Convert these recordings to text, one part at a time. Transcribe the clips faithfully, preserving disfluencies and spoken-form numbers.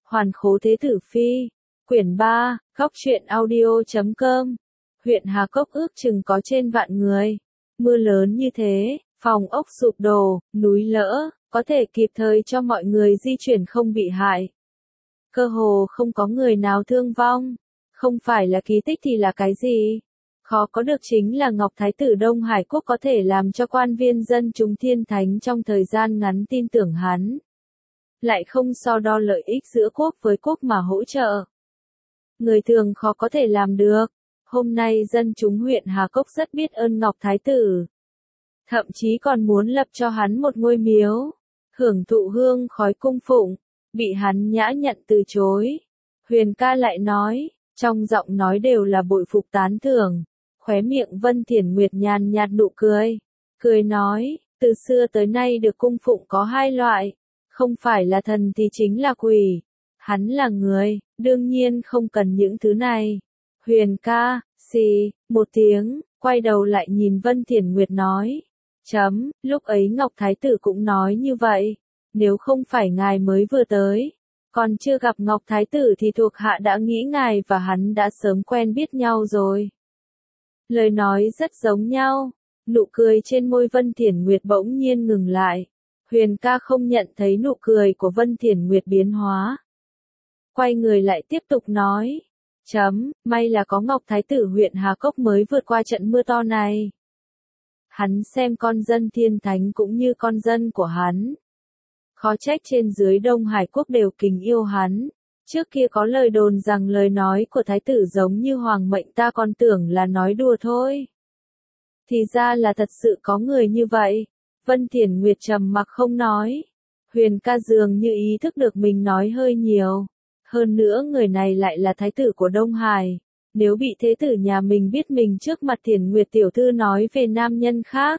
Hoàn Khố Thế Tử Phi, quyển ba, góc truyện audio chấm com. Huyện Hà Cốc ước chừng có trên vạn người. Mưa lớn như thế, phòng ốc sụp đổ, núi lỡ, có thể kịp thời cho mọi người di chuyển không bị hại. Cơ hồ không có người nào thương vong. Không phải là kỳ tích thì là cái gì? Khó có được chính là Ngọc Thái tử Đông Hải Quốc có thể làm cho quan viên dân chúng thiên thánh trong thời gian ngắn tin tưởng hắn. Lại không so đo lợi ích giữa quốc với quốc mà hỗ trợ. Người thường khó có thể làm được. Hôm nay dân chúng huyện Hà Cốc rất biết ơn Ngọc Thái tử. Thậm chí còn muốn lập cho hắn một ngôi miếu. Hưởng thụ hương khói cung phụng. Bị hắn nhã nhặn từ chối. Huyền ca lại nói, trong giọng nói đều là bội phục tán thưởng. Khóe miệng Vân Thiển Nguyệt nhàn nhạt nụ cười. Cười nói, từ xưa tới nay được cung phụng có hai loại. Không phải là thần thì chính là quỷ. Hắn là người, đương nhiên không cần những thứ này. Huyền ca, xì, một tiếng, quay đầu lại nhìn Vân Thiển Nguyệt nói. Chấm, lúc ấy Ngọc Thái tử cũng nói như vậy. Nếu không phải ngài mới vừa tới, còn chưa gặp Ngọc Thái tử thì thuộc hạ đã nghĩ ngài và hắn đã sớm quen biết nhau rồi. Lời nói rất giống nhau, nụ cười trên môi Vân Thiển Nguyệt bỗng nhiên ngừng lại. Huyền ca không nhận thấy nụ cười của Vân Thiển Nguyệt biến hóa. Quay người lại tiếp tục nói. Chấm, may là có Ngọc Thái tử huyện Hà Cốc mới vượt qua trận mưa to này. Hắn xem con dân thiên thánh cũng như con dân của hắn. Khó trách trên dưới Đông Hải Quốc đều kính yêu hắn. Trước kia có lời đồn rằng lời nói của Thái tử giống như hoàng mệnh, ta còn tưởng là nói đùa thôi. Thì ra là thật sự có người như vậy. Vân Thiển Nguyệt trầm mặc không nói. Huyền ca dường như ý thức được mình nói hơi nhiều. Hơn nữa người này lại là Thái tử của Đông Hải. Nếu bị thế tử nhà mình biết mình trước mặt Thiển Nguyệt tiểu thư nói về nam nhân khác,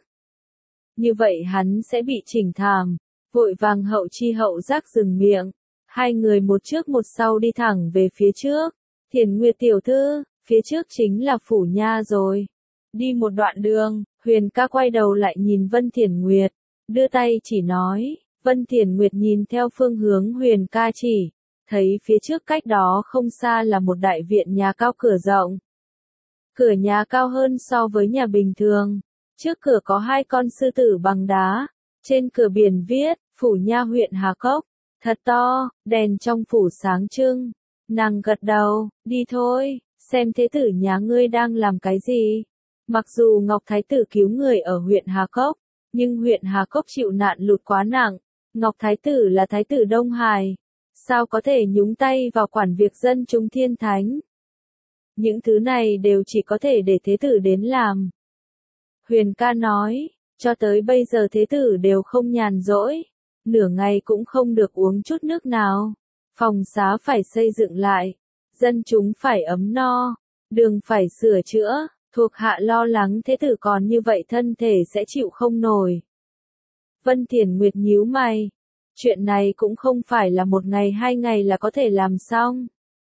như vậy hắn sẽ bị chỉnh thảm. Vội vàng hậu chi hậu giác dừng miệng. Hai người một trước một sau đi thẳng về phía trước. Thiển Nguyệt tiểu thư, phía trước chính là phủ nha rồi. Đi một đoạn đường, Huyền ca quay đầu lại nhìn Vân Thiển Nguyệt, đưa tay chỉ nói. Vân Thiển Nguyệt nhìn theo phương hướng Huyền ca chỉ, thấy phía trước cách đó không xa là một đại viện nhà cao cửa rộng. Cửa nhà cao hơn so với nhà bình thường. Trước cửa có hai con sư tử bằng đá. Trên cửa biển viết, phủ nha huyện Hà Cốc. Thật to, đèn trong phủ sáng trưng. Nàng gật đầu, đi thôi, xem thế tử nhà ngươi đang làm cái gì. Mặc dù Ngọc Thái tử cứu người ở huyện Hà Cốc, nhưng huyện Hà Cốc chịu nạn lụt quá nặng. Ngọc Thái tử là Thái tử Đông Hải. Sao có thể nhúng tay vào quản việc dân chúng thiên thánh? Những thứ này đều chỉ có thể để thế tử đến làm. Huyền ca nói, cho tới bây giờ thế tử đều không nhàn rỗi. Nửa ngày cũng không được uống chút nước nào. Phòng xá phải xây dựng lại. Dân chúng phải ấm no. Đường phải sửa chữa. Thuộc hạ lo lắng thế tử còn như vậy thân thể sẽ chịu không nổi. Vân Thiển Nguyệt nhíu mày. Chuyện này cũng không phải là một ngày hai ngày là có thể làm xong.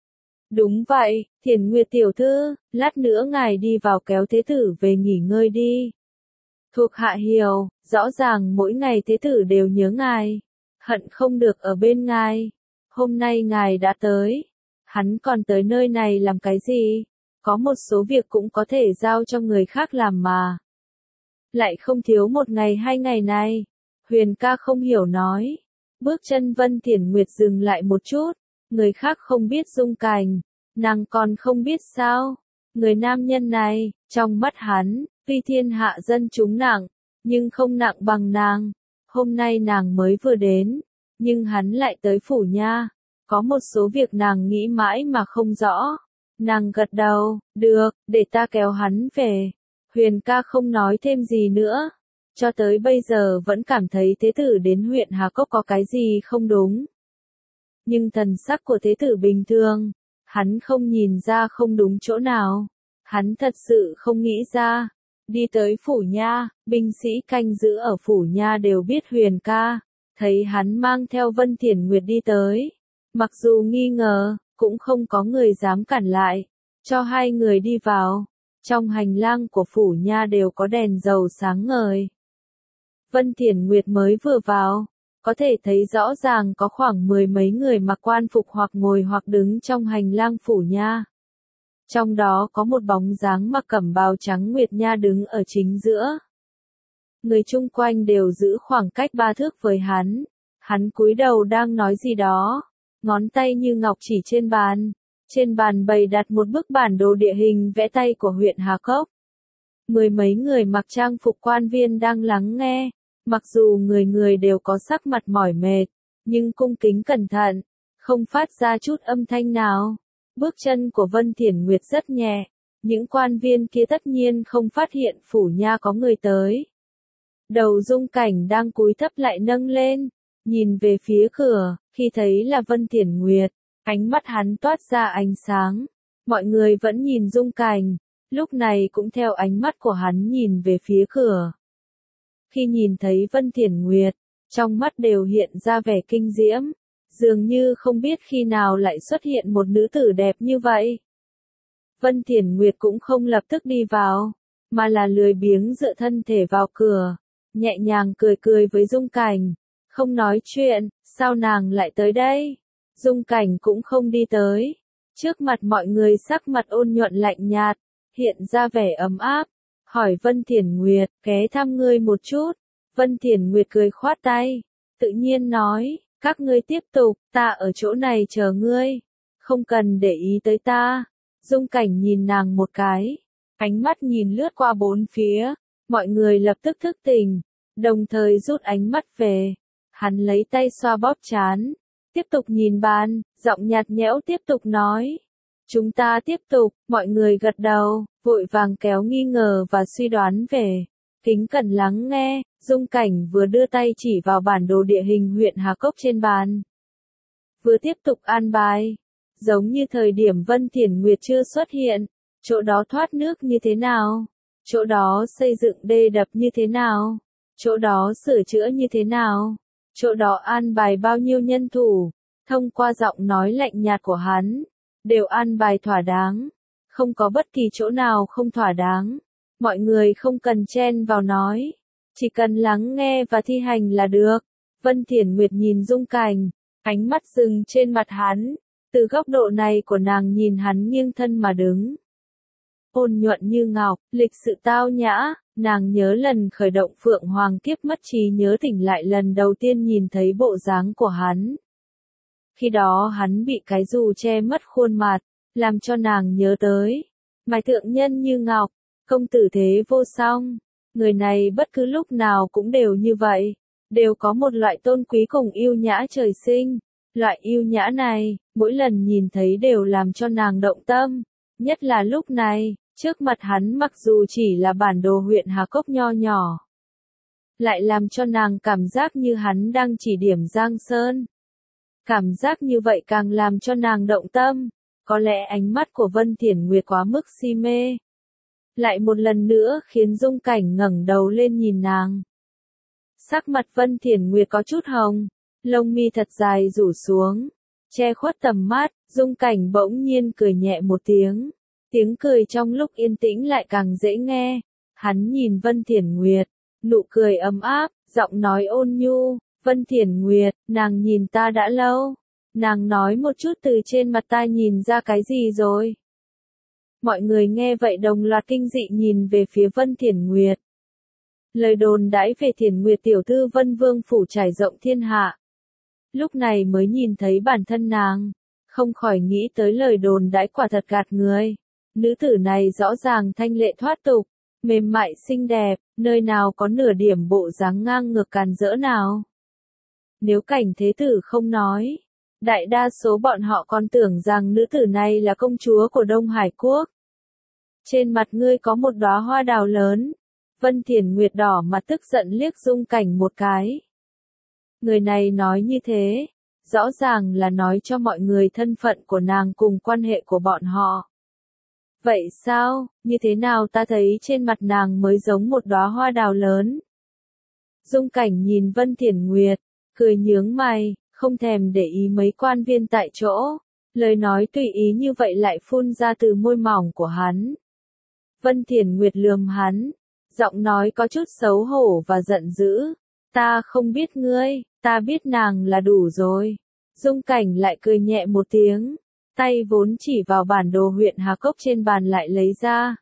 Đúng vậy, Thiển Nguyệt tiểu thư, lát nữa ngài đi vào kéo thế tử về nghỉ ngơi đi. Thuộc hạ hiểu, rõ ràng mỗi ngày thế tử đều nhớ ngài. Hận không được ở bên ngài. Hôm nay ngài đã tới. Hắn còn tới nơi này làm cái gì? Có một số việc cũng có thể giao cho người khác làm mà. Lại không thiếu một ngày hai ngày này. Huyền ca không hiểu nói. Bước chân Vân Thiển Nguyệt dừng lại một chút. Người khác không biết dung cành. Nàng còn không biết sao. Người nam nhân này, trong mắt hắn, tuy thiên hạ dân chúng nặng, nhưng không nặng bằng nàng. Hôm nay nàng mới vừa đến, nhưng hắn lại tới phủ nha. Có một số việc nàng nghĩ mãi mà không rõ. Nàng gật đầu, được, để ta kéo hắn về. Huyền ca không nói thêm gì nữa. Cho tới bây giờ vẫn cảm thấy thế tử đến huyện Hà Cốc có cái gì không đúng. Nhưng thần sắc của thế tử bình thường. Hắn không nhìn ra không đúng chỗ nào. Hắn thật sự không nghĩ ra. Đi tới phủ nha, binh sĩ canh giữ ở phủ nha đều biết Huyền ca. Thấy hắn mang theo Vân Thiển Nguyệt đi tới. Mặc dù nghi ngờ, cũng không có người dám cản lại. Cho hai người đi vào. Trong hành lang của phủ nha đều có đèn dầu sáng ngời. Vân Thiển Nguyệt mới vừa vào. có thể thấy rõ ràng có khoảng mười mấy người mặc quan phục hoặc ngồi hoặc đứng trong hành lang phủ nha. Trong đó có một bóng dáng mặc cẩm bào trắng nguyệt nha đứng ở chính giữa. Người chung quanh đều giữ khoảng cách ba thước với hắn. Hắn cúi đầu đang nói gì đó, ngón tay như ngọc chỉ trên bàn. Trên bàn bày đặt một bức bản đồ địa hình vẽ tay của huyện Hà Cốc. Mười mấy người mặc trang phục quan viên đang lắng nghe, mặc dù người người đều có sắc mặt mỏi mệt, nhưng cung kính cẩn thận, không phát ra chút âm thanh nào. Bước chân của Vân Thiển Nguyệt rất nhẹ, những quan viên kia tất nhiên không phát hiện phủ nha có người tới. Đầu Dung Cảnh đang cúi thấp lại nâng lên, nhìn về phía cửa, khi thấy là Vân Thiển Nguyệt, ánh mắt hắn toát ra ánh sáng. Mọi người vẫn nhìn Dung Cảnh, lúc này cũng theo ánh mắt của hắn nhìn về phía cửa. Khi nhìn thấy Vân Thiển Nguyệt, trong mắt đều hiện ra vẻ kinh diễm, dường như không biết khi nào lại xuất hiện một nữ tử đẹp như vậy. Vân Thiển Nguyệt cũng không lập tức đi vào, mà là lười biếng dựa thân thể vào cửa, nhẹ nhàng cười cười với Dung Cảnh, không nói chuyện, sao nàng lại tới đây? Dung Cảnh cũng không đi tới. Trước mặt mọi người sắc mặt ôn nhuận lạnh nhạt, hiện ra vẻ ấm áp, hỏi Vân Thiển Nguyệt, ghé thăm ngươi một chút. Vân Thiển Nguyệt cười khoát tay, tự nhiên nói, các ngươi tiếp tục, ta ở chỗ này chờ ngươi, không cần để ý tới ta. Dung Cảnh nhìn nàng một cái, ánh mắt nhìn lướt qua bốn phía, mọi người lập tức thức tỉnh, đồng thời rút ánh mắt về. Hắn lấy tay xoa bóp trán, tiếp tục nhìn bàn, giọng nhạt nhẽo tiếp tục nói. Chúng ta tiếp tục, mọi người gật đầu, vội vàng kéo nghi ngờ và suy đoán về. Kính cẩn lắng nghe, Dung Cảnh vừa đưa tay chỉ vào bản đồ địa hình huyện Hà Cốc trên bàn. Vừa tiếp tục an bài, giống như thời điểm Vân Thiển Nguyệt chưa xuất hiện, chỗ đó thoát nước như thế nào, chỗ đó xây dựng đê đập như thế nào, chỗ đó sửa chữa như thế nào, chỗ đó an bài bao nhiêu nhân thủ. Thông qua giọng nói lạnh nhạt của hắn, đều an bài thỏa đáng, không có bất kỳ chỗ nào không thỏa đáng. Mọi người không cần chen vào nói, chỉ cần lắng nghe và thi hành là được. Vân Thiển Nguyệt nhìn Dung Cảnh, ánh mắt dừng trên mặt hắn, từ góc độ này của nàng nhìn hắn nghiêng thân mà đứng. Ôn nhuận như ngọc, lịch sự tao nhã, nàng nhớ lần khởi động Phượng Hoàng kiếp mất trí nhớ tỉnh lại lần đầu tiên nhìn thấy bộ dáng của hắn. Khi đó hắn bị cái dù che mất khuôn mặt, làm cho nàng nhớ tới. Mài thượng nhân như ngọc, công tử thế vô song. Người này bất cứ lúc nào cũng đều như vậy, đều có một loại tôn quý cùng yêu nhã trời sinh. Loại yêu nhã này, mỗi lần nhìn thấy đều làm cho nàng động tâm. Nhất là lúc này, trước mặt hắn mặc dù chỉ là bản đồ huyện Hà Cốc nho nhỏ, lại làm cho nàng cảm giác như hắn đang chỉ điểm Giang Sơn. Cảm giác như vậy càng làm cho nàng động tâm, có lẽ ánh mắt của Vân Thiển Nguyệt quá mức si mê. Lại một lần nữa khiến Dung Cảnh ngẩng đầu lên nhìn nàng. Sắc mặt Vân Thiển Nguyệt có chút hồng, lông mi thật dài rủ xuống, che khuất tầm mắt. Dung Cảnh bỗng nhiên cười nhẹ một tiếng, tiếng cười trong lúc yên tĩnh lại càng dễ nghe. Hắn nhìn Vân Thiển Nguyệt, nụ cười ấm áp, giọng nói ôn nhu. Vân Thiển Nguyệt, nàng nhìn ta đã lâu. Nàng nói một chút từ trên mặt ta nhìn ra cái gì rồi? Mọi người nghe vậy đồng loạt kinh dị nhìn về phía Vân Thiển Nguyệt. Lời đồn đãi về Thiển Nguyệt tiểu thư Vân Vương phủ trải rộng thiên hạ. Lúc này mới nhìn thấy bản thân nàng, không khỏi nghĩ tới lời đồn đãi quả thật gạt người. Nữ tử này rõ ràng thanh lệ thoát tục, mềm mại xinh đẹp, nơi nào có nửa điểm bộ dáng ngang ngược càn rỡ nào. Nếu Cảnh thế tử không nói, đại đa số bọn họ còn tưởng rằng nữ tử này là công chúa của Đông Hải Quốc. Trên mặt ngươi có một đóa hoa đào lớn. Vân Thiển Nguyệt đỏ mặt tức giận liếc Dung Cảnh một cái. Người này nói như thế, rõ ràng là nói cho mọi người thân phận của nàng cùng quan hệ của bọn họ. Vậy sao, như thế nào ta thấy trên mặt nàng mới giống một đóa hoa đào lớn? Dung Cảnh nhìn Vân Thiển Nguyệt, cười nhướng mày, không thèm để ý mấy quan viên tại chỗ. Lời nói tùy ý như vậy lại phun ra từ môi mỏng của hắn. Vân Thiển Nguyệt lườm hắn, giọng nói có chút xấu hổ và giận dữ. Ta không biết ngươi, Ta biết nàng là đủ rồi. Dung Cảnh lại cười nhẹ một tiếng, tay vốn chỉ vào bản đồ huyện Hà Cốc trên bàn lại lấy ra.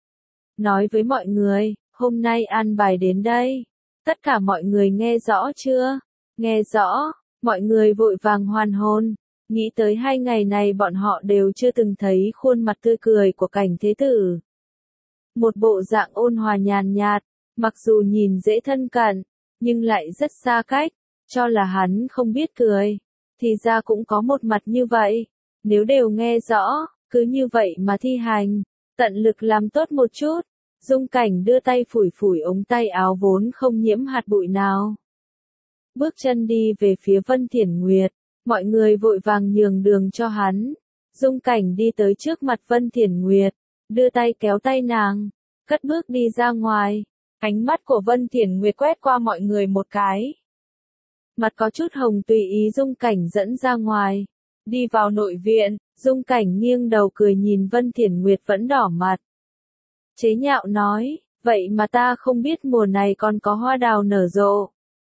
Nói với mọi người, hôm nay an bài đến đây. Tất cả mọi người nghe rõ chưa? Nghe rõ, mọi người vội vàng hoàn hồn. Nghĩ tới hai ngày này bọn họ đều chưa từng thấy khuôn mặt tươi cười của Cảnh Thế Tử. Một bộ dạng ôn hòa nhàn nhạt, mặc dù nhìn dễ thân cận, nhưng lại rất xa cách, cho là hắn không biết cười. Thì ra cũng có một mặt như vậy. Nếu đều nghe rõ, cứ như vậy mà thi hành, tận lực làm tốt một chút. Dung Cảnh đưa tay phủi phủi ống tay áo vốn không nhiễm hạt bụi nào. Bước chân đi về phía Vân Thiển Nguyệt, mọi người vội vàng nhường đường cho hắn. Dung Cảnh đi tới trước mặt Vân Thiển Nguyệt, đưa tay kéo tay nàng, cất bước đi ra ngoài. Ánh mắt của Vân Thiển Nguyệt quét qua mọi người một cái. Mặt có chút hồng tùy ý Dung Cảnh dẫn ra ngoài. Đi vào nội viện, Dung Cảnh nghiêng đầu cười nhìn Vân Thiển Nguyệt vẫn đỏ mặt. Chế nhạo nói, vậy mà ta không biết mùa này còn có hoa đào nở rộ.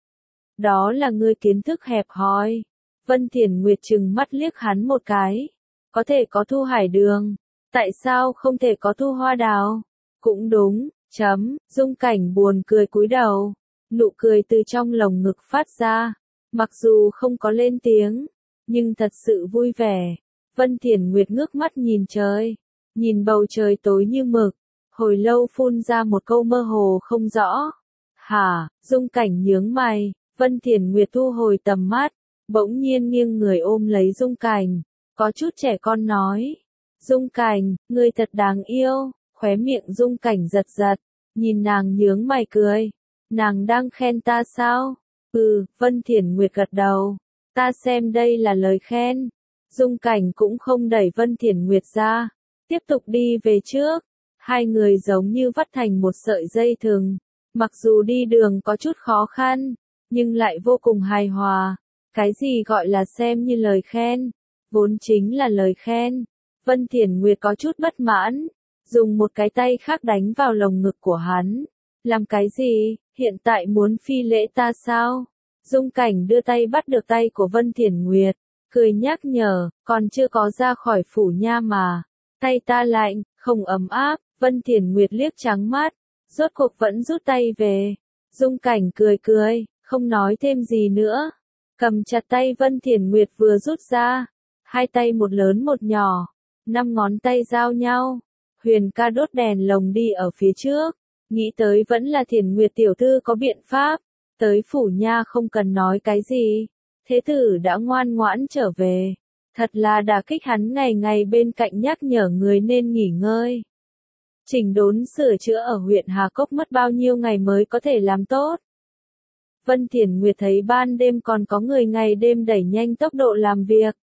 Đó là ngươi kiến thức hẹp hòi. Vân Thiển Nguyệt trừng mắt liếc hắn một cái. Có thể có thu hải đường, tại sao không thể có thu hoa đào? Cũng đúng, chấm, Dung Cảnh buồn cười cúi đầu. Nụ cười từ trong lồng ngực phát ra. Mặc dù không có lên tiếng, nhưng thật sự vui vẻ. Vân Thiển Nguyệt ngước mắt nhìn trời, nhìn bầu trời tối như mực, hồi lâu phun ra một câu mơ hồ không rõ. Hả, Dung Cảnh nhướng mày, Vân Thiển Nguyệt thu hồi tầm mắt, bỗng nhiên nghiêng người ôm lấy Dung Cảnh, có chút trẻ con nói. Dung Cảnh, ngươi thật đáng yêu, khóe miệng Dung Cảnh giật giật, nhìn nàng nhướng mày cười. Nàng đang khen ta sao? Ừ, Vân Thiển Nguyệt gật đầu. Ta xem đây là lời khen. Dung Cảnh cũng không đẩy Vân Thiển Nguyệt ra. Tiếp tục đi về trước. Hai người giống như vắt thành một sợi dây thừng. Mặc dù đi đường có chút khó khăn, nhưng lại vô cùng hài hòa. Cái gì gọi là xem như lời khen? Vốn chính là lời khen. Vân Thiển Nguyệt có chút bất mãn. Dùng một cái tay khác đánh vào lồng ngực của hắn. Làm cái gì? Hiện tại muốn phi lễ ta sao? Dung Cảnh đưa tay bắt được tay của Vân Thiển Nguyệt, cười nhắc nhở, còn chưa có ra khỏi phủ nha mà. Tay ta lạnh, không ấm áp. Vân Thiển Nguyệt liếc trắng mắt, rốt cuộc vẫn rút tay về. Dung Cảnh cười cười, không nói thêm gì nữa. Cầm chặt tay Vân Thiển Nguyệt vừa rút ra. Hai tay một lớn một nhỏ, năm ngón tay giao nhau. Huyền ca đốt đèn lồng đi ở phía trước. Nghĩ tới vẫn là Thiển Nguyệt tiểu thư có biện pháp. Tới phủ nha không cần nói cái gì. Thế tử đã ngoan ngoãn trở về. Thật là đả kích hắn ngày ngày bên cạnh nhắc nhở người nên nghỉ ngơi. Chỉnh đốn sửa chữa ở huyện Hà Cốc mất bao nhiêu ngày mới có thể làm tốt. Vân Thiển Nguyệt thấy ban đêm còn có người ngày đêm đẩy nhanh tốc độ làm việc.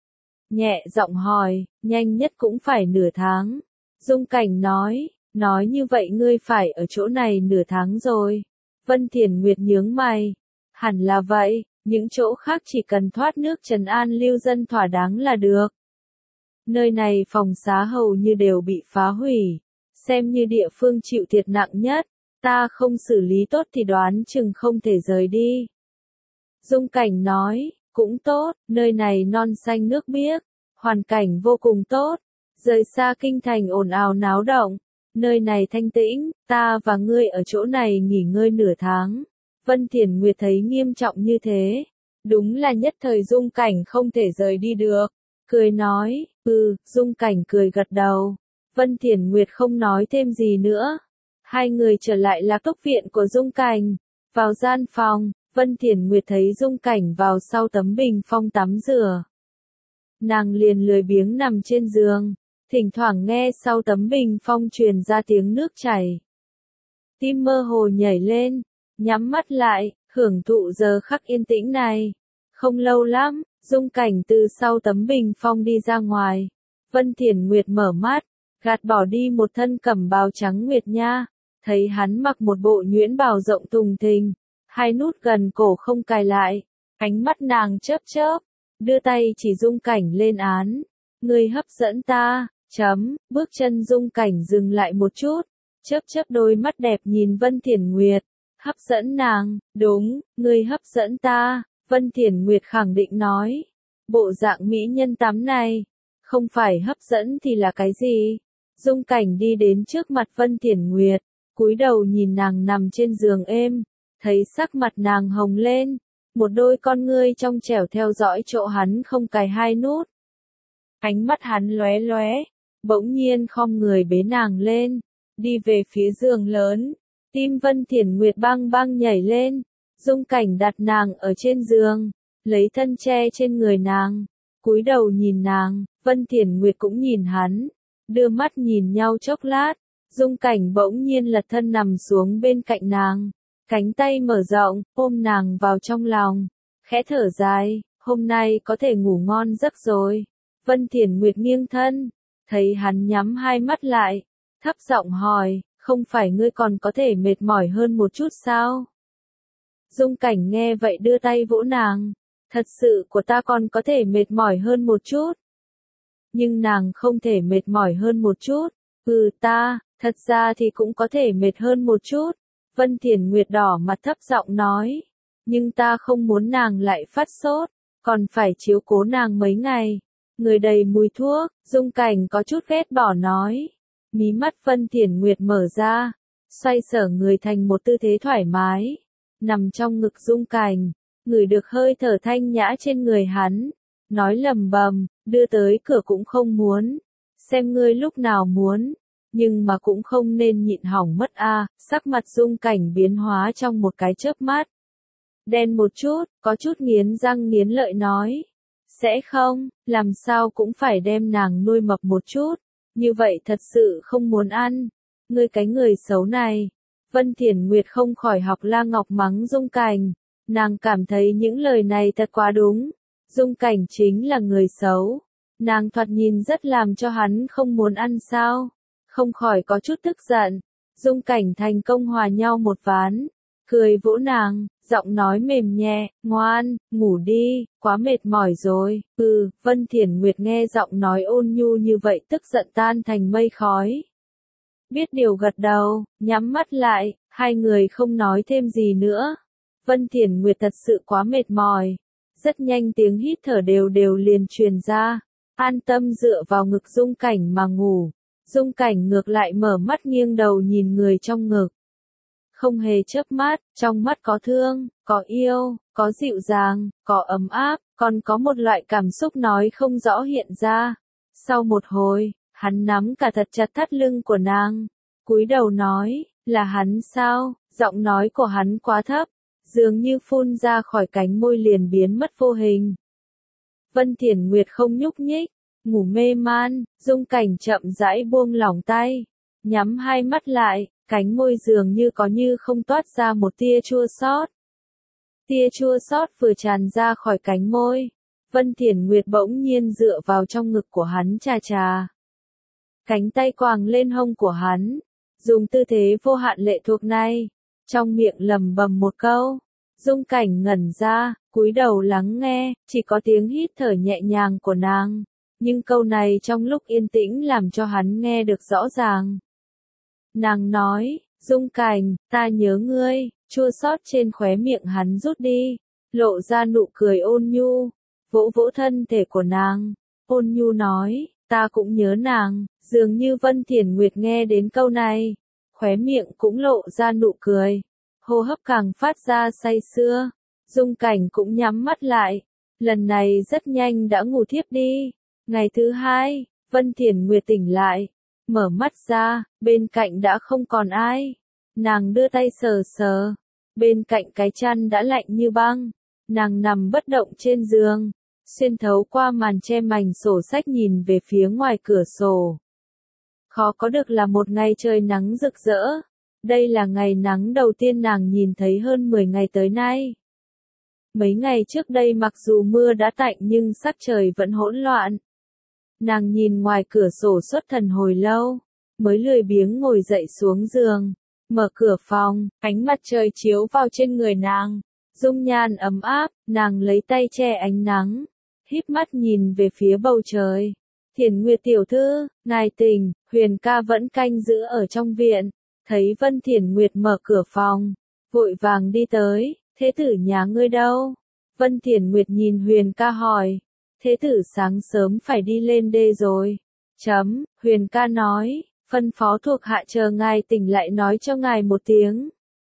Nhẹ giọng hỏi, nhanh nhất cũng phải nửa tháng. Dung Cảnh nói, nói như vậy ngươi phải ở chỗ này nửa tháng rồi. Vân Thiển Nguyệt nhướng mày. Hẳn là vậy, những chỗ khác chỉ cần thoát nước trấn an lưu dân thỏa đáng là được. Nơi này phòng xá hầu như đều bị phá hủy. Xem như địa phương chịu thiệt nặng nhất. Ta không xử lý tốt thì đoán chừng không thể rời đi. Dung Cảnh nói, cũng tốt, nơi này non xanh nước biếc, hoàn cảnh vô cùng tốt. Rời xa kinh thành ồn ào náo động. Nơi này thanh tĩnh, ta và ngươi ở chỗ này nghỉ ngơi nửa tháng. Vân Thiển Nguyệt thấy nghiêm trọng như thế. Đúng là nhất thời Dung Cảnh không thể rời đi được. Cười nói, ừ, Dung Cảnh cười gật đầu. Vân Thiển Nguyệt không nói thêm gì nữa. Hai người trở lại Lạc Túc viện của Dung Cảnh. Vào gian phòng, Vân Thiển Nguyệt thấy Dung Cảnh vào sau tấm bình phong tắm rửa. Nàng liền lười biếng nằm trên giường. Thỉnh thoảng nghe sau tấm bình phong truyền ra tiếng nước chảy. Tim mơ hồ nhảy lên, nhắm mắt lại, hưởng thụ giờ khắc yên tĩnh này. Không lâu lắm, Dung Cảnh từ sau tấm bình phong đi ra ngoài. Vân Thiển Nguyệt mở mắt, gạt bỏ đi một thân cẩm bào trắng nguyệt nha. Thấy hắn mặc một bộ nhuyễn bào rộng thùng thình, hai nút gần cổ không cài lại. Ánh mắt nàng chớp chớp, đưa tay chỉ Dung Cảnh lên án. Ngươi hấp dẫn ta. Chấm, bước chân Dung Cảnh dừng lại một chút, chớp chớp đôi mắt đẹp nhìn Vân Thiển Nguyệt, hấp dẫn nàng, đúng, ngươi hấp dẫn ta. Vân Thiển Nguyệt khẳng định nói. Bộ dạng mỹ nhân tắm này, không phải hấp dẫn thì là cái gì? Dung Cảnh đi đến trước mặt Vân Thiển Nguyệt, cúi đầu nhìn nàng nằm trên giường êm, thấy sắc mặt nàng hồng lên, một đôi con ngươi trong trẻo theo dõi chỗ hắn không cài hai nút. Ánh mắt hắn lóe lóe, bỗng nhiên khom người bế nàng lên, đi về phía giường lớn, tim Vân Thiển Nguyệt bang bang nhảy lên, Dung Cảnh đặt nàng ở trên giường, lấy thân che trên người nàng, cúi đầu nhìn nàng, Vân Thiển Nguyệt cũng nhìn hắn, đưa mắt nhìn nhau chốc lát, Dung Cảnh bỗng nhiên lật thân nằm xuống bên cạnh nàng, cánh tay mở rộng, ôm nàng vào trong lòng, khẽ thở dài, hôm nay có thể ngủ ngon giấc rồi. Vân Thiển Nguyệt nghiêng thân, thấy hắn nhắm hai mắt lại, thấp giọng hỏi, không phải ngươi còn có thể mệt mỏi hơn một chút sao? Dung Cảnh nghe vậy đưa tay vỗ nàng, thật sự của ta còn có thể mệt mỏi hơn một chút. Nhưng nàng không thể mệt mỏi hơn một chút, ừ ta, thật ra thì cũng có thể mệt hơn một chút. Vân Thiển Nguyệt đỏ mặt thấp giọng nói, nhưng ta không muốn nàng lại phát sốt, còn phải chiếu cố nàng mấy ngày. Người đầy mùi thuốc, Dung Cảnh có chút ghét bỏ nói. Mí mắt Vân Thiển Nguyệt mở ra, xoay sở người thành một tư thế thoải mái, nằm trong ngực Dung Cảnh, ngửi được hơi thở thanh nhã trên người hắn, nói lầm bầm, đưa tới cửa cũng không muốn, xem ngươi lúc nào muốn, nhưng mà cũng không nên nhịn hỏng mất a. À. Sắc mặt Dung Cảnh biến hóa trong một cái chớp mắt, đen một chút, có chút nghiến răng nghiến lợi nói. Sẽ không, làm sao cũng phải đem nàng nuôi mập một chút, như vậy thật sự không muốn ăn. Ngươi cái người xấu này. Vân Thiển Nguyệt không khỏi học La Ngọc mắng Dung Cảnh, nàng cảm thấy những lời này thật quá đúng. Dung Cảnh chính là người xấu, nàng thoạt nhìn rất làm cho hắn không muốn ăn sao, không khỏi có chút tức giận. Dung Cảnh thành công hòa nhau một ván, cười vỗ nàng, giọng nói mềm nhẹ, ngoan, ngủ đi, quá mệt mỏi rồi. Ừ, Vân Thiển Nguyệt nghe giọng nói ôn nhu như vậy tức giận tan thành mây khói. Biết điều gật đầu, nhắm mắt lại, hai người không nói thêm gì nữa. Vân Thiển Nguyệt thật sự quá mệt mỏi. Rất nhanh tiếng hít thở đều đều liền truyền ra, an tâm dựa vào ngực Dung Cảnh mà ngủ. Dung Cảnh ngược lại mở mắt nghiêng đầu nhìn người trong ngực. Không hề chớp mắt, trong mắt có thương, có yêu, có dịu dàng, có ấm áp, còn có một loại cảm xúc nói không rõ hiện ra. Sau một hồi, hắn nắm cả thật chặt thắt lưng của nàng, cúi đầu nói, là hắn sao? Giọng nói của hắn quá thấp, dường như phun ra khỏi cánh môi liền biến mất vô hình. Vân Thiển Nguyệt không nhúc nhích, ngủ mê man, Dung Cảnh chậm rãi buông lỏng tay, nhắm hai mắt lại, cánh môi dường như có như không toát ra một tia chua xót. Tia chua xót vừa tràn ra khỏi cánh môi, Vân Thiển Nguyệt bỗng nhiên dựa vào trong ngực của hắn chà chà. Cánh tay quàng lên hông của hắn, dùng tư thế vô hạn lệ thuộc này, trong miệng lầm bầm một câu. Dung Cảnh ngẩn ra, cúi đầu lắng nghe, chỉ có tiếng hít thở nhẹ nhàng của nàng, nhưng câu này trong lúc yên tĩnh làm cho hắn nghe được rõ ràng. Nàng nói, Dung Cảnh, ta nhớ ngươi, chua xót trên khóe miệng hắn rút đi, lộ ra nụ cười ôn nhu, vỗ vỗ thân thể của nàng, ôn nhu nói, ta cũng nhớ nàng. Dường như Vân Thiển Nguyệt nghe đến câu này, khóe miệng cũng lộ ra nụ cười, hô hấp càng phát ra say sưa. Dung Cảnh cũng nhắm mắt lại, lần này rất nhanh đã ngủ thiếp đi. Ngày thứ hai, Vân Thiển Nguyệt tỉnh lại, mở mắt ra, bên cạnh đã không còn ai. Nàng đưa tay sờ sờ, bên cạnh cái chăn đã lạnh như băng. Nàng nằm bất động trên giường, xuyên thấu qua màn che mảnh sổ sách nhìn về phía ngoài cửa sổ. Khó có được là một ngày trời nắng rực rỡ. Đây là ngày nắng đầu tiên nàng nhìn thấy hơn mười ngày tới nay. Mấy ngày trước đây mặc dù mưa đã tạnh nhưng sắc trời vẫn hỗn loạn. Nàng nhìn ngoài cửa sổ xuất thần hồi lâu, mới lười biếng ngồi dậy xuống giường, mở cửa phòng, ánh mặt trời chiếu vào trên người nàng, dung nhan ấm áp, nàng lấy tay che ánh nắng, híp mắt nhìn về phía bầu trời. Thiển Nguyệt tiểu thư, ngài tỉnh, Huyền ca vẫn canh giữ ở trong viện, thấy Vân Thiển Nguyệt mở cửa phòng, vội vàng đi tới, thế tử nhà ngươi đâu? Vân Thiển Nguyệt nhìn Huyền ca hỏi. Thế tử sáng sớm phải đi lên đê rồi. Chấm, Huyền ca nói, phân phó thuộc hạ chờ ngài tỉnh lại nói cho ngài một tiếng.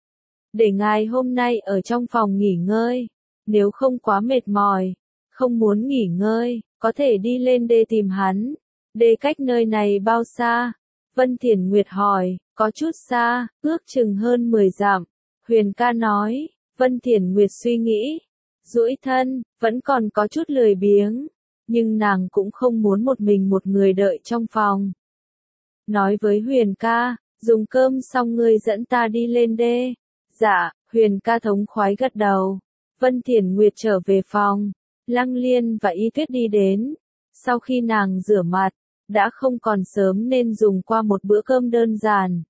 Để ngài hôm nay ở trong phòng nghỉ ngơi. Nếu không quá mệt mỏi, không muốn nghỉ ngơi, có thể đi lên đê tìm hắn. Đê cách nơi này bao xa? Vân Thiển Nguyệt hỏi, có chút xa, ước chừng hơn mười dặm. Huyền ca nói, Vân Thiển Nguyệt suy nghĩ, duỗi thân, vẫn còn có chút lười biếng, nhưng nàng cũng không muốn một mình một người đợi trong phòng. Nói với Huyền ca, dùng cơm xong ngươi dẫn ta đi lên đê. Dạ, Huyền ca thống khoái gật đầu. Vân Thiển Nguyệt trở về phòng, Lăng Liên và Y Tuyết đi đến. Sau khi nàng rửa mặt, đã không còn sớm nên dùng qua một bữa cơm đơn giản.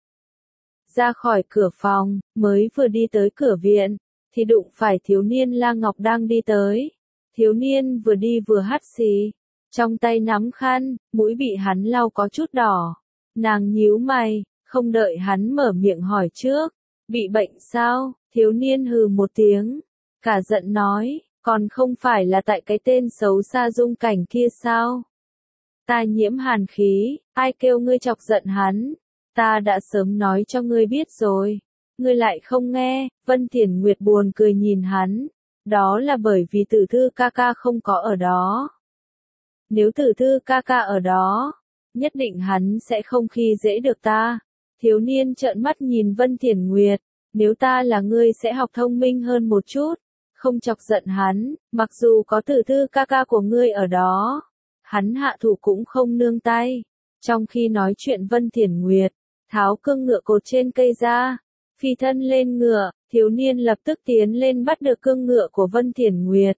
Ra khỏi cửa phòng, mới vừa đi tới cửa viện, thì đụng phải thiếu niên La Ngọc đang đi tới. Thiếu niên vừa đi vừa hắt xì, trong tay nắm khăn, mũi bị hắn lau có chút đỏ. Nàng nhíu mày, không đợi hắn mở miệng hỏi trước, bị bệnh sao? Thiếu niên hừ một tiếng, cả giận nói, còn không phải là tại cái tên xấu xa Dung Cảnh kia sao? Ta nhiễm hàn khí, ai kêu ngươi chọc giận hắn? Ta đã sớm nói cho ngươi biết rồi, ngươi lại không nghe. Vân Thiển Nguyệt buồn cười nhìn hắn, đó là bởi vì Tử Thư ca ca không có ở đó. Nếu Tử Thư ca ca ở đó, nhất định hắn sẽ không khi dễ được ta. Thiếu niên trợn mắt nhìn Vân Thiển Nguyệt, nếu ta là ngươi sẽ học thông minh hơn một chút, không chọc giận hắn, mặc dù có Tử Thư ca ca của ngươi ở đó, hắn hạ thủ cũng không nương tay. Trong khi nói chuyện Vân Thiển Nguyệt tháo cương ngựa cột trên cây ra, phi thân lên ngựa, thiếu niên lập tức tiến lên bắt được cương ngựa của Vân Thiển Nguyệt.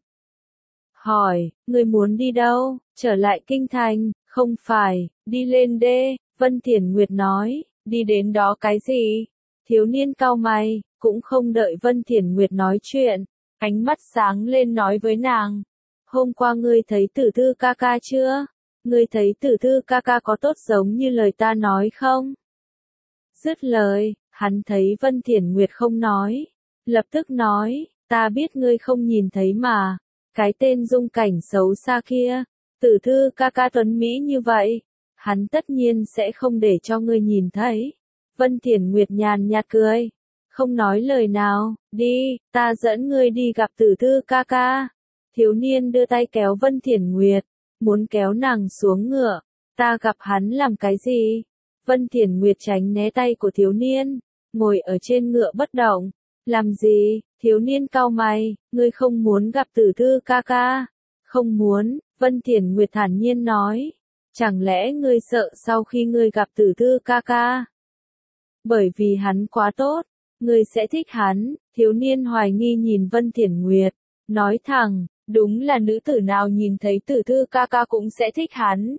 Hỏi, ngươi muốn đi đâu? Trở lại kinh thành? Không phải, đi lên đê. Vân Thiển Nguyệt nói, đi đến đó cái gì? Thiếu niên cau mày, cũng không đợi Vân Thiển Nguyệt nói chuyện, ánh mắt sáng lên nói với nàng. Hôm qua ngươi thấy Tử Thư ca ca chưa? Ngươi thấy Tử Thư ca ca có tốt giống như lời ta nói không? Dứt lời, hắn thấy Vân Thiển Nguyệt không nói, lập tức nói, ta biết ngươi không nhìn thấy mà, cái tên Dung Cảnh xấu xa kia, Tử Thư ca ca tuấn mỹ như vậy, hắn tất nhiên sẽ không để cho ngươi nhìn thấy. Vân Thiển Nguyệt nhàn nhạt cười, không nói lời nào, đi, ta dẫn ngươi đi gặp Tử Thư ca ca. Thiếu niên đưa tay kéo Vân Thiển Nguyệt, muốn kéo nàng xuống ngựa, ta gặp hắn làm cái gì? Vân Thiển Nguyệt tránh né tay của thiếu niên, ngồi ở trên ngựa bất động. Làm gì? Thiếu niên cau mày, ngươi không muốn gặp Tử Thư ca ca? Không muốn, Vân Thiển Nguyệt thản nhiên nói. Chẳng lẽ ngươi sợ sau khi ngươi gặp Tử Thư ca ca? Bởi vì hắn quá tốt, ngươi sẽ thích hắn. Thiếu niên hoài nghi nhìn Vân Thiển Nguyệt, nói thẳng, đúng là nữ tử nào nhìn thấy Tử Thư ca ca cũng sẽ thích hắn.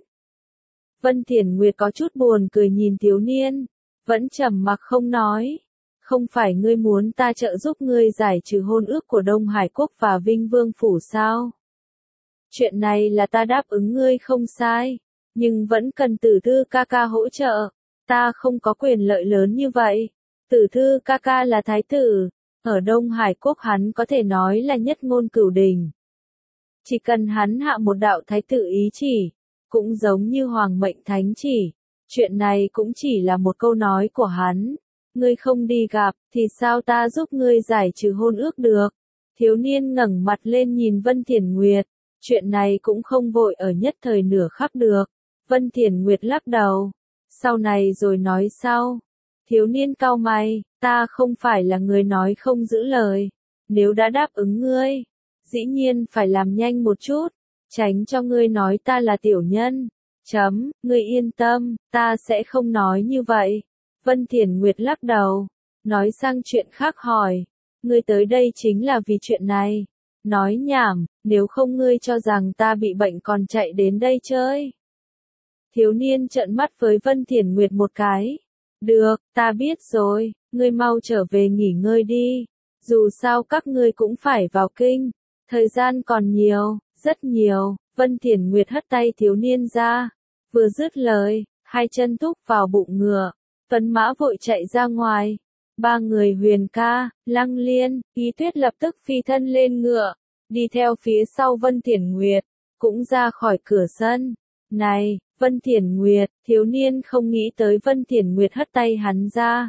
Vân Thiển Nguyệt có chút buồn cười nhìn thiếu niên, vẫn trầm mặc không nói. Không phải ngươi muốn ta trợ giúp ngươi giải trừ hôn ước của Đông Hải Quốc và Vinh Vương Phủ sao? Chuyện này là ta đáp ứng ngươi không sai, nhưng vẫn cần Tử Thư ca ca hỗ trợ. Ta không có quyền lợi lớn như vậy. Tử Thư ca ca là thái tử, ở Đông Hải Quốc hắn có thể nói là nhất ngôn cửu đình. Chỉ cần hắn hạ một đạo thái tử ý chỉ, cũng giống như hoàng mệnh thánh chỉ, chuyện này cũng chỉ là một câu nói của hắn. Ngươi không đi gặp, thì sao ta giúp ngươi giải trừ hôn ước được? Thiếu niên ngẩng mặt lên nhìn Vân Thiển Nguyệt, chuyện này cũng không vội ở nhất thời nửa khắc được. Vân Thiển Nguyệt lắc đầu, sau này rồi nói sau. Thiếu niên cau mày, ta không phải là người nói không giữ lời, nếu đã đáp ứng ngươi, dĩ nhiên phải làm nhanh một chút, tránh cho ngươi nói ta là tiểu nhân. Chấm, ngươi yên tâm, ta sẽ không nói như vậy. Vân Thiển Nguyệt lắc đầu, nói sang chuyện khác hỏi, ngươi tới đây chính là vì chuyện này. Nói nhảm, nếu không ngươi cho rằng ta bị bệnh còn chạy đến đây chơi. Thiếu niên trợn mắt với Vân Thiển Nguyệt một cái. Được, ta biết rồi, ngươi mau trở về nghỉ ngơi đi. Dù sao các ngươi cũng phải vào kinh, thời gian còn nhiều, rất nhiều. Vân Thiển Nguyệt hất tay thiếu niên ra, vừa dứt lời, hai chân thúc vào bụng ngựa, tuấn mã vội chạy ra ngoài. Ba người Huyền ca, Lăng Liên, Y Tuyết lập tức phi thân lên ngựa, đi theo phía sau Vân Thiển Nguyệt, cũng ra khỏi cửa sân. Này, Vân Thiển Nguyệt, thiếu niên không nghĩ tới Vân Thiển Nguyệt hất tay hắn ra.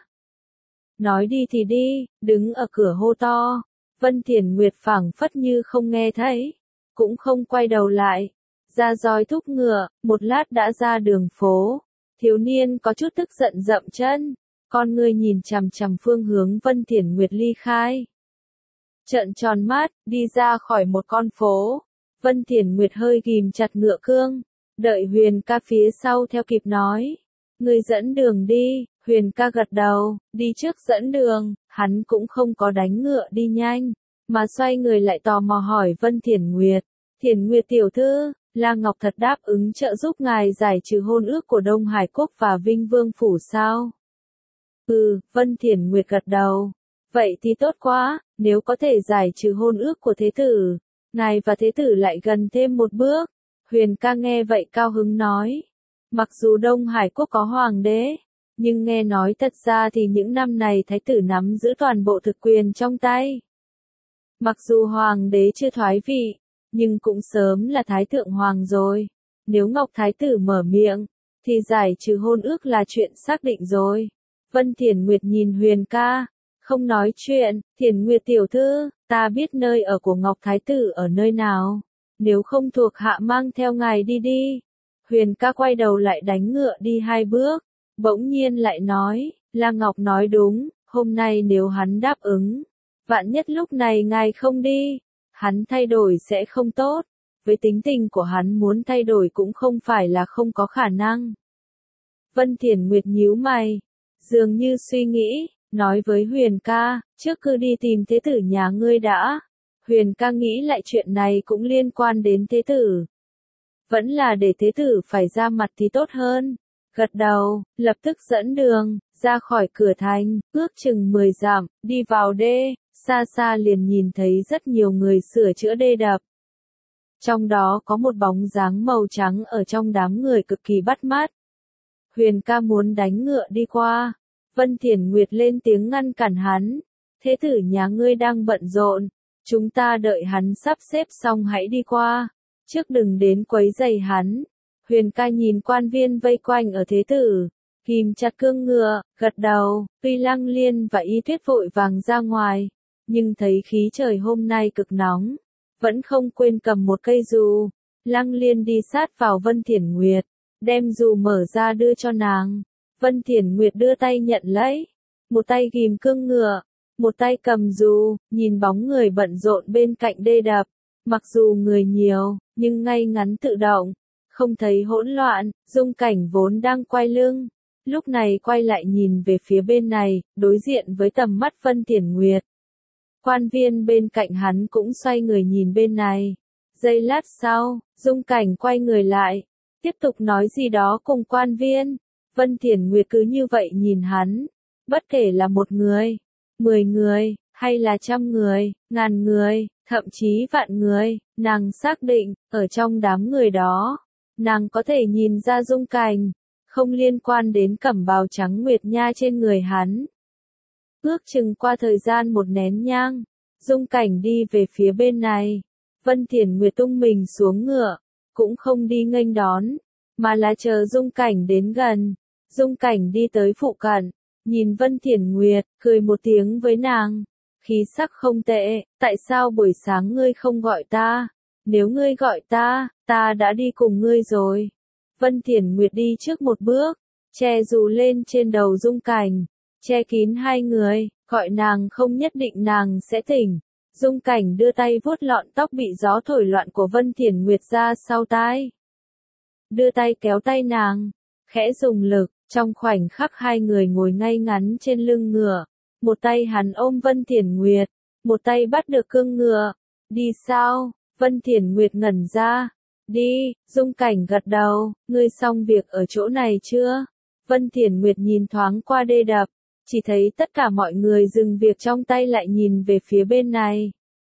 Nói đi thì đi, đứng ở cửa hô to. Vân Thiển Nguyệt phảng phất như không nghe thấy, cũng không quay đầu lại. Ra roi thúc ngựa, một lát đã ra đường phố. Thiếu niên có chút tức giận dậm chân, con ngươi nhìn chằm chằm phương hướng Vân Thiển Nguyệt ly khai. Trợn tròn mắt, đi ra khỏi một con phố. Vân Thiển Nguyệt hơi ghim chặt ngựa cương, đợi Huyền ca phía sau theo kịp nói. Người dẫn đường đi, Huyền ca gật đầu, đi trước dẫn đường, hắn cũng không có đánh ngựa đi nhanh, mà xoay người lại tò mò hỏi Vân Thiển Nguyệt. Thiển Nguyệt tiểu thư, La Ngọc thật đáp ứng trợ giúp ngài giải trừ hôn ước của Đông Hải Quốc và Vinh Vương Phủ sao? Ừ, Vân Thiển Nguyệt gật đầu. Vậy thì tốt quá, nếu có thể giải trừ hôn ước của thế tử, ngài và thế tử lại gần thêm một bước. Huyền ca nghe vậy cao hứng nói. Mặc dù Đông Hải Quốc có hoàng đế, nhưng nghe nói thật ra thì những năm này thái tử nắm giữ toàn bộ thực quyền trong tay. Mặc dù hoàng đế chưa thoái vị, nhưng cũng sớm là thái thượng hoàng rồi. Nếu Ngọc thái tử mở miệng, thì giải trừ hôn ước là chuyện xác định rồi. Vân Thiển Nguyệt nhìn Huyền ca, không nói chuyện. Thiển Nguyệt tiểu thư, ta biết nơi ở của Ngọc thái tử ở nơi nào, nếu không thuộc hạ mang theo ngài đi đi. Huyền ca quay đầu lại đánh ngựa đi hai bước, bỗng nhiên lại nói, La Ngọc nói đúng, hôm nay nếu hắn đáp ứng, vạn nhất lúc này ngài không đi, hắn thay đổi sẽ không tốt, với tính tình của hắn muốn thay đổi cũng không phải là không có khả năng. Vân Thiển Nguyệt nhíu mày, dường như suy nghĩ, nói với Huyền ca, trước cứ đi tìm thế tử nhà ngươi đã. Huyền ca nghĩ lại chuyện này cũng liên quan đến thế tử. Vẫn là để thế tử phải ra mặt thì tốt hơn. Gật đầu, lập tức dẫn đường, ra khỏi cửa thành, ước chừng mười dặm, đi vào đê, xa xa liền nhìn thấy rất nhiều người sửa chữa đê đập. Trong đó có một bóng dáng màu trắng ở trong đám người cực kỳ bắt mắt. Huyền ca muốn đánh ngựa đi qua. Vân Thiển Nguyệt lên tiếng ngăn cản hắn. Thế tử nhà ngươi đang bận rộn, chúng ta đợi hắn sắp xếp xong hãy đi qua, trước đừng đến quấy rầy hắn. Huyền ca nhìn quan viên vây quanh ở thế tử, kìm chặt cương ngựa, gật đầu. Tuy Lăng Liên và Y Tuyết vội vàng ra ngoài, nhưng thấy khí trời hôm nay cực nóng, vẫn không quên cầm một cây dù. Lăng Liên đi sát vào Vân Thiển Nguyệt, đem dù mở ra đưa cho nàng. Vân Thiển Nguyệt đưa tay nhận lấy, một tay ghim cương ngựa, một tay cầm dù, nhìn bóng người bận rộn bên cạnh đê đập. Mặc dù người nhiều, nhưng ngay ngắn tự động, không thấy hỗn loạn. Dung Cảnh vốn đang quay lưng, lúc này quay lại nhìn về phía bên này, đối diện với tầm mắt Vân Thiển Nguyệt. Quan viên bên cạnh hắn cũng xoay người nhìn bên này. Giây lát sau, Dung Cảnh quay người lại, tiếp tục nói gì đó cùng quan viên. Vân Thiển Nguyệt cứ như vậy nhìn hắn, bất kể là một người, mười người, hay là trăm người, ngàn người, thậm chí vạn người, nàng xác định, ở trong đám người đó, nàng có thể nhìn ra Dung Cảnh, không liên quan đến cẩm bào trắng nguyệt nha trên người hắn. Ước chừng qua thời gian một nén nhang, Dung Cảnh đi về phía bên này. Vân Thiển Nguyệt tung mình xuống ngựa, cũng không đi nghênh đón, mà là chờ Dung Cảnh đến gần. Dung Cảnh đi tới phụ cận, nhìn Vân Thiển Nguyệt, cười một tiếng với nàng. Khí sắc không tệ, tại sao buổi sáng ngươi không gọi ta? Nếu ngươi gọi ta, ta đã đi cùng ngươi rồi. Vân Thiển Nguyệt đi trước một bước, che dù lên trên đầu Dung Cảnh, che kín hai người, gọi nàng không nhất định nàng sẽ tỉnh. Dung Cảnh đưa tay vuốt lọn tóc bị gió thổi loạn của Vân Thiển Nguyệt ra sau tai. Đưa tay kéo tay nàng, khẽ dùng lực, trong khoảnh khắc hai người ngồi ngay ngắn trên lưng ngựa. Một tay hắn ôm Vân Thiển Nguyệt, một tay bắt được cương ngựa. Đi sao? Vân Thiển Nguyệt ngẩn ra. Đi, Dung Cảnh gật đầu. Ngươi xong việc ở chỗ này chưa? Vân Thiển Nguyệt nhìn thoáng qua đê đập, chỉ thấy tất cả mọi người dừng việc trong tay lại nhìn về phía bên này.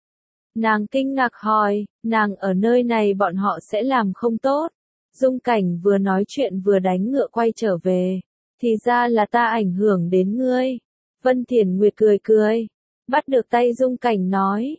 Nàng kinh ngạc hỏi, nàng ở nơi này bọn họ sẽ làm không tốt. Dung Cảnh vừa nói chuyện vừa đánh ngựa quay trở về. Thì ra là ta ảnh hưởng đến ngươi. Vân Thiển Nguyệt cười cười, bắt được tay Dung Cảnh nói.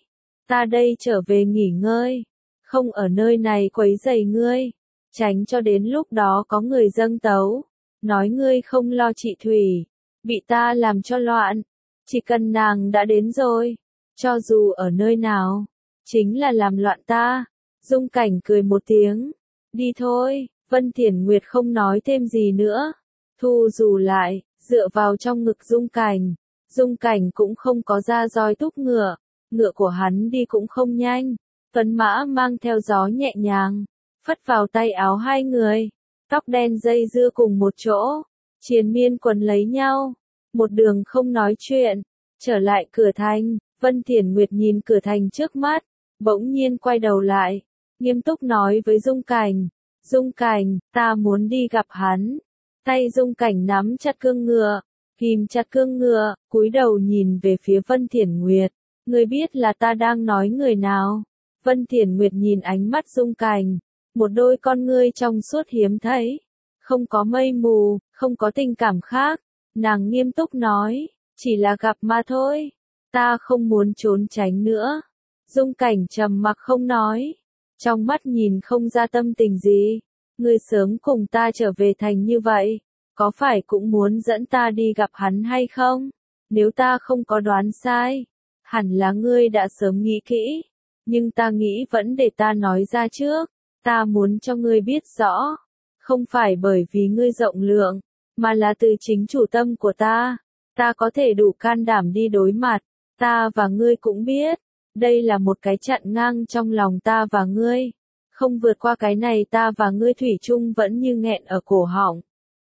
ta đây trở về nghỉ ngơi, không ở nơi này quấy rầy ngươi, tránh cho đến lúc đó có người dâng tấu, nói ngươi không lo trị thủy, bị ta làm cho loạn, chỉ cần nàng đã đến rồi, cho dù ở nơi nào, chính là làm loạn ta. Dung Cảnh cười một tiếng, đi thôi. Vân Thiển Nguyệt không nói thêm gì nữa, thu dù lại, dựa vào trong ngực Dung Cảnh. Dung Cảnh cũng không có ra roi thúc ngựa, ngựa của hắn đi cũng không nhanh, tuấn mã mang theo gió nhẹ nhàng, phất vào tay áo hai người, tóc đen dây dưa cùng một chỗ, triền miên quấn lấy nhau, một đường không nói chuyện, trở lại cửa thành. Vân Thiển Nguyệt nhìn cửa thành trước mắt, bỗng nhiên quay đầu lại, nghiêm túc nói với Dung Cảnh, Dung Cảnh, ta muốn đi gặp hắn. Tay Dung Cảnh nắm chặt cương ngựa, ghim chặt cương ngựa, cúi đầu nhìn về phía Vân Thiển Nguyệt, ngươi biết là ta đang nói người nào? Vân Thiển Nguyệt nhìn ánh mắt Dung Cảnh, một đôi con ngươi trong suốt hiếm thấy, không có mây mù, không có tình cảm khác, nàng nghiêm túc nói, chỉ là gặp mà thôi, ta không muốn trốn tránh nữa. Dung Cảnh trầm mặc không nói, trong mắt nhìn không ra tâm tình gì, ngươi sớm cùng ta trở về thành như vậy, có phải cũng muốn dẫn ta đi gặp hắn hay không? Nếu ta không có đoán sai, hẳn là ngươi đã sớm nghĩ kỹ, nhưng ta nghĩ vẫn để ta nói ra trước, ta muốn cho ngươi biết rõ, không phải bởi vì ngươi rộng lượng, mà là từ chính chủ tâm của ta, ta có thể đủ can đảm đi đối mặt, ta và ngươi cũng biết, đây là một cái chặn ngang trong lòng ta và ngươi, không vượt qua cái này ta và ngươi thủy chung vẫn như nghẹn ở cổ họng.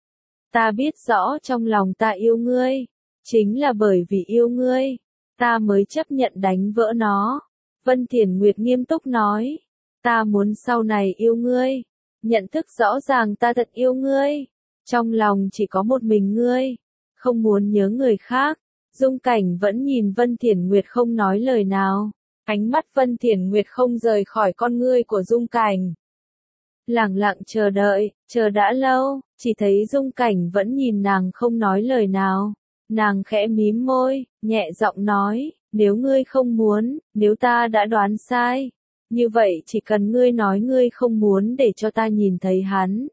Ta biết rõ trong lòng ta yêu ngươi, chính là bởi vì yêu ngươi, ta mới chấp nhận đánh vỡ nó. Vân Thiển Nguyệt nghiêm túc nói, ta muốn sau này yêu ngươi, nhận thức rõ ràng ta thật yêu ngươi, trong lòng chỉ có một mình ngươi, không muốn nhớ người khác. Dung Cảnh vẫn nhìn Vân Thiển Nguyệt không nói lời nào, ánh mắt Vân Thiển Nguyệt không rời khỏi con ngươi của Dung Cảnh. Lặng lặng chờ đợi, chờ đã lâu, chỉ thấy Dung Cảnh vẫn nhìn nàng không nói lời nào. Nàng khẽ mím môi, nhẹ giọng nói, nếu ngươi không muốn, nếu ta đã đoán sai, như vậy chỉ cần ngươi nói ngươi không muốn để cho ta nhìn thấy hắn,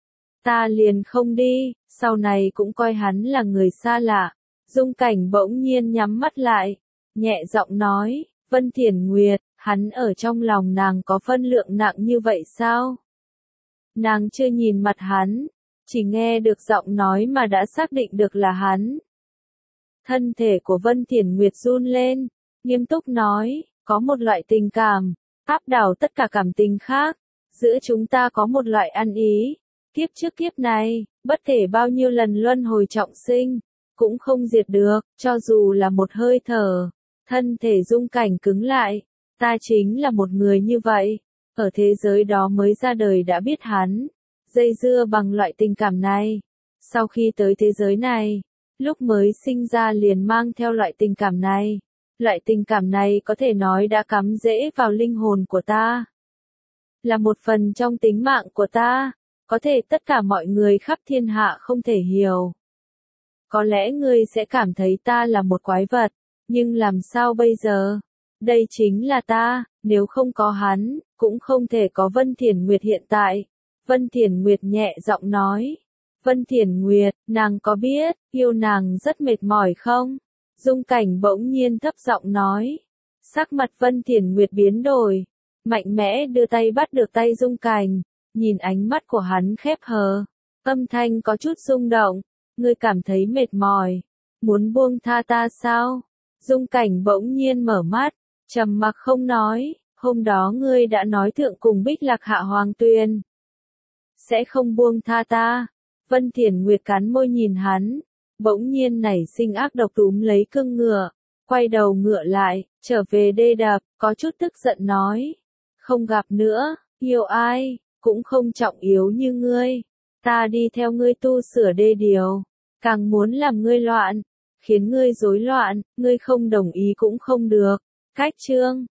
ta liền không đi, sau này cũng coi hắn là người xa lạ. Dung Cảnh bỗng nhiên nhắm mắt lại, nhẹ giọng nói, Vân Thiển Nguyệt, hắn ở trong lòng nàng có phân lượng nặng như vậy sao? Nàng chưa nhìn mặt hắn, chỉ nghe được giọng nói mà đã xác định được là hắn. Thân thể của Vân Thiển Nguyệt run lên, nghiêm túc nói, có một loại tình cảm, áp đảo tất cả cảm tình khác, giữa chúng ta có một loại ăn ý, kiếp trước kiếp này, bất kể bao nhiêu lần luân hồi trọng sinh, cũng không diệt được, cho dù là một hơi thở. Thân thể Dung Cảnh cứng lại, ta chính là một người như vậy, ở thế giới đó mới ra đời đã biết hắn, dây dưa bằng loại tình cảm này. Sau khi tới thế giới này, lúc mới sinh ra liền mang theo loại tình cảm này. Loại tình cảm này có thể nói đã cắm rễ vào linh hồn của ta. Là một phần trong tính mạng của ta, có thể tất cả mọi người khắp thiên hạ không thể hiểu. Có lẽ ngươi sẽ cảm thấy ta là một quái vật, nhưng làm sao bây giờ? Đây chính là ta, nếu không có hắn, cũng không thể có Vân Thiển Nguyệt hiện tại. Vân Thiển Nguyệt nhẹ giọng nói. Vân Thiển Nguyệt, nàng có biết, yêu nàng rất mệt mỏi không? Dung Cảnh bỗng nhiên thấp giọng nói. Sắc mặt Vân Thiển Nguyệt biến đổi, mạnh mẽ đưa tay bắt được tay Dung Cảnh, nhìn ánh mắt của hắn khép hờ, âm thanh có chút rung động. Ngươi cảm thấy mệt mỏi, muốn buông tha ta sao? Dung Cảnh bỗng nhiên mở mắt, trầm mặc không nói, hôm đó ngươi đã nói thượng cùng Bích Lạc Hạ Hoàng Tuyền, sẽ không buông tha ta. Vân Thiển Nguyệt cắn môi nhìn hắn, bỗng nhiên nảy sinh ác độc túm lấy cương ngựa, quay đầu ngựa lại, trở về đê đập, có chút tức giận nói, không gặp nữa, yêu ai, cũng không trọng yếu như ngươi. Ta đi theo ngươi tu sửa đê điều, càng muốn làm ngươi loạn, khiến ngươi rối loạn, ngươi không đồng ý cũng không được. Cách chương